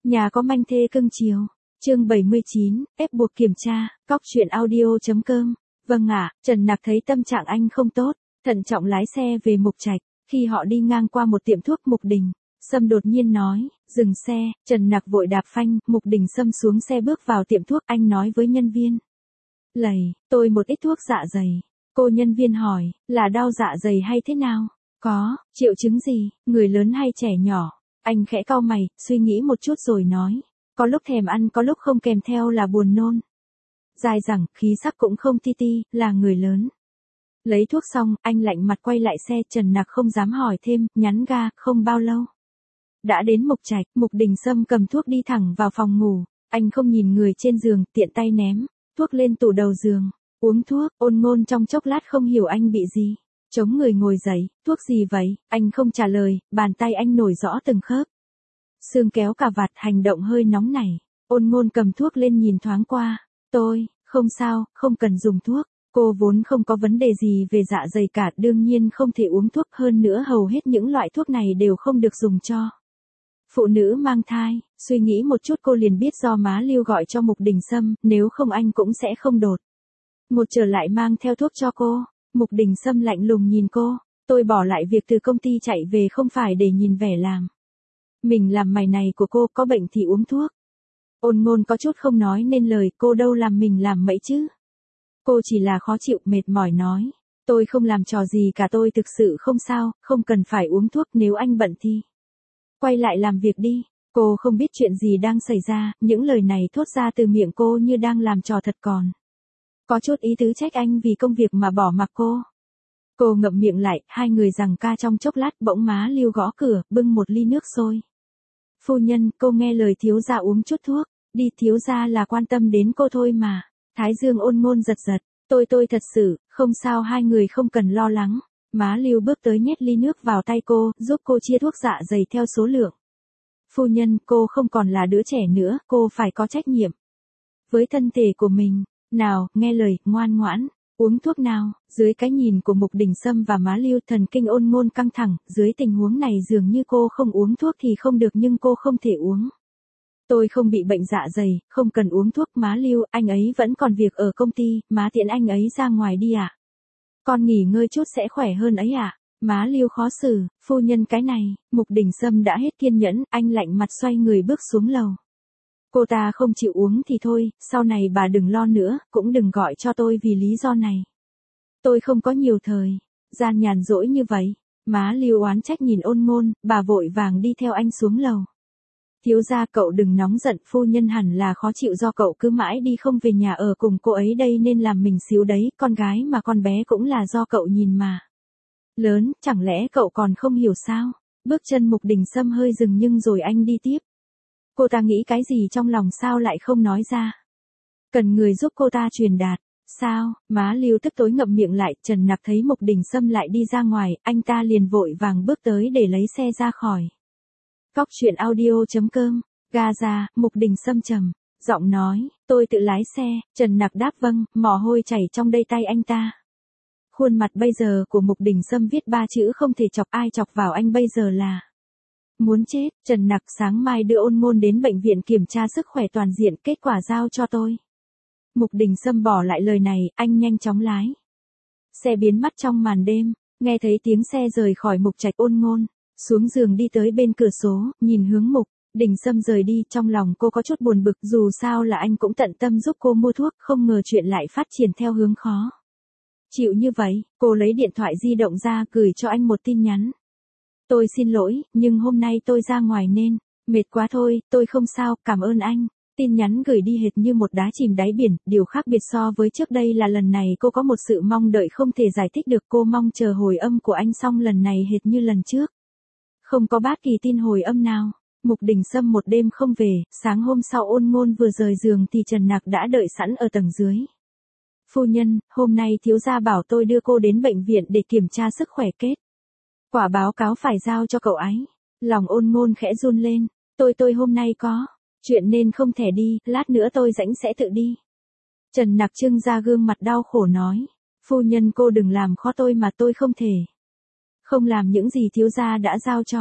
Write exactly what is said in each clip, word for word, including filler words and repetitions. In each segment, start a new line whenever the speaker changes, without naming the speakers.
Nhà có manh thê cưng chiều. Chương bảy mươi chín, ép buộc kiểm tra, cóc truyện audio.com. Vâng ạ, Trần Nặc thấy tâm trạng anh không tốt, thận trọng lái xe về Mục Trạch. Khi họ đi ngang qua một tiệm thuốc Mục Đình, Sâm đột nhiên nói, dừng xe. Trần Nặc vội đạp phanh, Mục Đình Sâm xuống xe bước vào tiệm thuốc. Anh nói với nhân viên, lầy, tôi một ít thuốc dạ dày. Cô nhân viên hỏi, là đau dạ dày hay thế nào? Có, triệu chứng gì, người lớn hay trẻ nhỏ? Anh khẽ cau mày, suy nghĩ một chút rồi nói, có lúc thèm ăn, có lúc không, kèm theo là buồn nôn. Dài dẳng, khí sắc cũng không ti ti, là người lớn. Lấy thuốc xong, anh lạnh mặt quay lại xe. Trần Nặc không dám hỏi thêm, nhắn ga. Không bao lâu đã đến Mục Trạch. Mục Đình Sâm cầm thuốc đi thẳng vào phòng ngủ. Anh không nhìn người trên giường, tiện tay ném thuốc lên tủ đầu giường. Uống thuốc. Ôn Ngôn trong chốc lát không hiểu anh bị gì, chống người ngồi dậy. Thuốc gì vậy? Anh không trả lời, bàn tay anh nổi rõ từng khớp xương, kéo cà vạt, hành động hơi nóng nảy. Ôn Ngôn cầm thuốc lên nhìn thoáng qua. Tôi, không sao, không cần dùng thuốc. Cô vốn không có vấn đề gì về dạ dày cả, đương nhiên không thể uống thuốc, hơn nữa hầu hết những loại thuốc này đều không được dùng cho phụ nữ mang thai. Suy nghĩ một chút cô liền biết do má Lưu gọi cho Mục Đình Sâm, nếu không anh cũng sẽ không đột một trở lại mang theo thuốc cho cô. Mục Đình Sâm lạnh lùng nhìn cô, tôi bỏ lại việc từ công ty chạy về không phải để nhìn vẻ làm mình làm mày này của cô, có bệnh thì uống thuốc. Ôn Ngôn có chút không nói nên lời, cô đâu làm mình làm mậy chứ. Cô chỉ là khó chịu, mệt mỏi nói, tôi không làm trò gì cả, tôi thực sự không sao, không cần phải uống thuốc, nếu anh bận thì quay lại làm việc đi. Cô không biết chuyện gì đang xảy ra, những lời này thốt ra từ miệng cô như đang làm trò thật, còn có chút ý tứ trách anh vì công việc mà bỏ mặc cô. Cô ngậm miệng lại, hai người giằng ca trong chốc lát. Bỗng má Lưu gõ cửa, bưng một ly nước sôi. Phu nhân, cô nghe lời thiếu gia uống chút thuốc đi, thiếu gia là quan tâm đến cô thôi mà. Thái dương Ôn Ngôn giật giật, tôi tôi thật sự, không sao, hai người không cần lo lắng. Má Lưu bước tới nhét ly nước vào tay cô, giúp cô chia thuốc dạ dày theo số lượng. Phu nhân, cô không còn là đứa trẻ nữa, cô phải có trách nhiệm với thân thể của mình. Nào, nghe lời, ngoan ngoãn, uống thuốc nào. Dưới cái nhìn của Mục Đình Sâm và má Lưu, thần kinh Ôn Ngôn căng thẳng. Dưới tình huống này dường như cô không uống thuốc thì không được, nhưng cô không thể uống. Tôi không bị bệnh dạ dày, không cần uống thuốc. Má Lưu, anh ấy vẫn còn việc ở công ty, má tiễn anh ấy ra ngoài đi ạ. À? Con nghỉ ngơi chút sẽ khỏe hơn ấy ạ. À? Má Lưu khó xử, phu nhân cái này. Mục Đình Sâm đã hết kiên nhẫn, anh lạnh mặt xoay người bước xuống lầu. Cô ta không chịu uống thì thôi, sau này bà đừng lo nữa, cũng đừng gọi cho tôi vì lý do này. Tôi không có nhiều thời gian nhàn rỗi như vậy. Má Lưu oán trách nhìn Ôn Ngôn, bà vội vàng đi theo anh xuống lầu. Thiếu gia, cậu đừng nóng giận, phu nhân hẳn là khó chịu do cậu cứ mãi đi không về nhà ở cùng cô ấy đây nên làm mình xíu đấy, con gái mà con bé cũng là do cậu nhìn mà lớn, chẳng lẽ cậu còn không hiểu sao? Bước chân Mục Đình Sâm hơi dừng nhưng rồi anh đi tiếp. Cô ta nghĩ cái gì trong lòng sao lại không nói ra? Cần người giúp cô ta truyền đạt. Sao? Má Lưu tức tối ngậm miệng lại. Trần Nặc thấy Mục Đình Sâm lại đi ra ngoài, anh ta liền vội vàng bước tới để lấy xe ra khỏi. Cóc truyện audio.com. Ga ra, Mục Đình Sâm trầm giọng nói, tôi tự lái xe. Trần Nặc đáp vâng, mồ hôi chảy trong đây tay anh ta. Khuôn mặt bây giờ của Mục Đình Sâm viết ba chữ không thể chọc, ai chọc vào anh bây giờ là muốn chết. Trần Nặc, sáng mai đưa Ôn Ngôn đến bệnh viện kiểm tra sức khỏe toàn diện, kết quả giao cho tôi. Mục Đình Sâm bỏ lại lời này, anh nhanh chóng lái xe biến mất trong màn đêm. Nghe thấy tiếng xe rời khỏi Mục Trạch, Ôn Ngôn xuống giường đi tới bên cửa sổ, nhìn hướng Mục Đình Sâm rời đi. Trong lòng cô có chút buồn bực, dù sao là anh cũng tận tâm giúp cô mua thuốc, không ngờ chuyện lại phát triển theo hướng khó chịu như vậy. Cô lấy điện thoại di động ra gửi cho anh một tin nhắn. Tôi xin lỗi, nhưng hôm nay tôi ra ngoài nên mệt quá thôi, tôi không sao, cảm ơn anh. Tin nhắn gửi đi hệt như một đá chìm đáy biển, điều khác biệt so với trước đây là lần này cô có một sự mong đợi không thể giải thích được. Cô mong chờ hồi âm của anh, xong lần này hệt như lần trước, không có bất kỳ tin hồi âm nào. Mục Đình Sâm một đêm không về, sáng hôm sau Ôn Ngôn vừa rời giường thì Trần Nặc đã đợi sẵn ở tầng dưới. Phu nhân, hôm nay thiếu gia bảo tôi đưa cô đến bệnh viện để kiểm tra sức khỏe, kết quả báo cáo phải giao cho cậu ấy. Lòng Ôn Ngôn khẽ run lên, tôi tôi hôm nay có chuyện nên không thể đi, lát nữa tôi rảnh sẽ tự đi. Trần Nặc trưng ra gương mặt đau khổ nói, phu nhân cô đừng làm khó tôi mà, tôi không thể không làm những gì thiếu gia đã giao cho.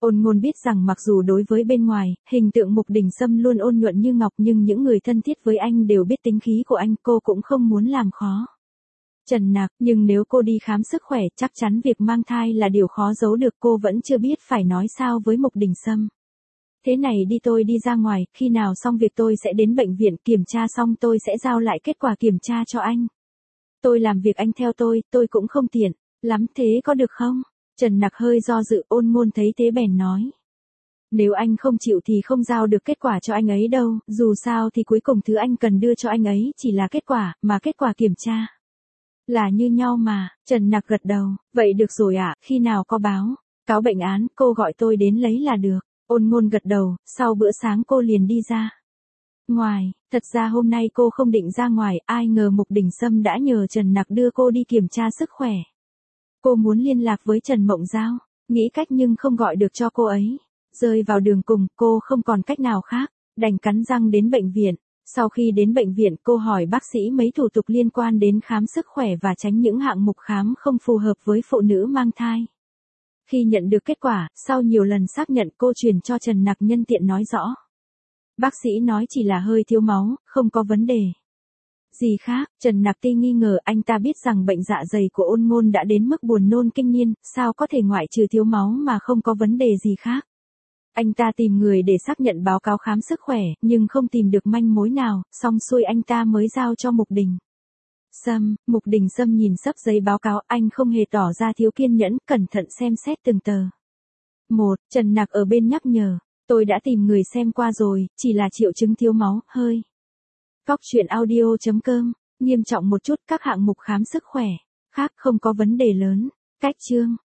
Ôn Ngôn biết rằng mặc dù đối với bên ngoài, hình tượng Mục Đình Sâm luôn ôn nhuận như ngọc nhưng những người thân thiết với anh đều biết tính khí của anh, cô cũng không muốn làm khó Trần Nặc, nhưng nếu cô đi khám sức khỏe, chắc chắn việc mang thai là điều khó giấu được, cô vẫn chưa biết phải nói sao với Mục Đình Sâm. Thế này đi, tôi đi ra ngoài, khi nào xong việc tôi sẽ đến bệnh viện, kiểm tra xong tôi sẽ giao lại kết quả kiểm tra cho anh. Tôi làm việc anh theo tôi, tôi cũng không tiện lắm, thế có được không? Trần Nặc hơi do dự, Ôn Ngôn thấy thế bèn nói. Nếu anh không chịu thì không giao được kết quả cho anh ấy đâu, dù sao thì cuối cùng thứ anh cần đưa cho anh ấy chỉ là kết quả, mà kết quả kiểm tra là như nhau mà. Trần Nặc gật đầu, vậy được rồi ạ, à, khi nào có báo cáo bệnh án, cô gọi tôi đến lấy là được. Ôn Ngôn gật đầu, sau bữa sáng cô liền đi ra ngoài, thật ra hôm nay cô không định ra ngoài, ai ngờ Mục Đình Sâm đã nhờ Trần Nặc đưa cô đi kiểm tra sức khỏe. Cô muốn liên lạc với Trần Mộng Giao, nghĩ cách nhưng không gọi được cho cô ấy. Rơi vào đường cùng, cô không còn cách nào khác, đành cắn răng đến bệnh viện. Sau khi đến bệnh viện, cô hỏi bác sĩ mấy thủ tục liên quan đến khám sức khỏe và tránh những hạng mục khám không phù hợp với phụ nữ mang thai. Khi nhận được kết quả, sau nhiều lần xác nhận, cô truyền cho Trần Nặc nhân tiện nói rõ. Bác sĩ nói chỉ là hơi thiếu máu, không có vấn đề gì khác. Trần Nặc Ti nghi ngờ, anh ta biết rằng bệnh dạ dày của Ôn Ngôn đã đến mức buồn nôn kinh niên, sao có thể ngoại trừ thiếu máu mà không có vấn đề gì khác. Anh ta tìm người để xác nhận báo cáo khám sức khỏe, nhưng không tìm được manh mối nào, xong xuôi anh ta mới giao cho Mục Đình Sâm. Mục Đình Sâm nhìn xấp giấy báo cáo, anh không hề tỏ ra thiếu kiên nhẫn, cẩn thận xem xét từng tờ một. Trần Nặc ở bên nhắc nhở, tôi đã tìm người xem qua rồi, chỉ là triệu chứng thiếu máu, hơi. Cóc truyện audio chấm com, nghiêm trọng một chút, các hạng mục khám sức khỏe khác không có vấn đề lớn. Cách chương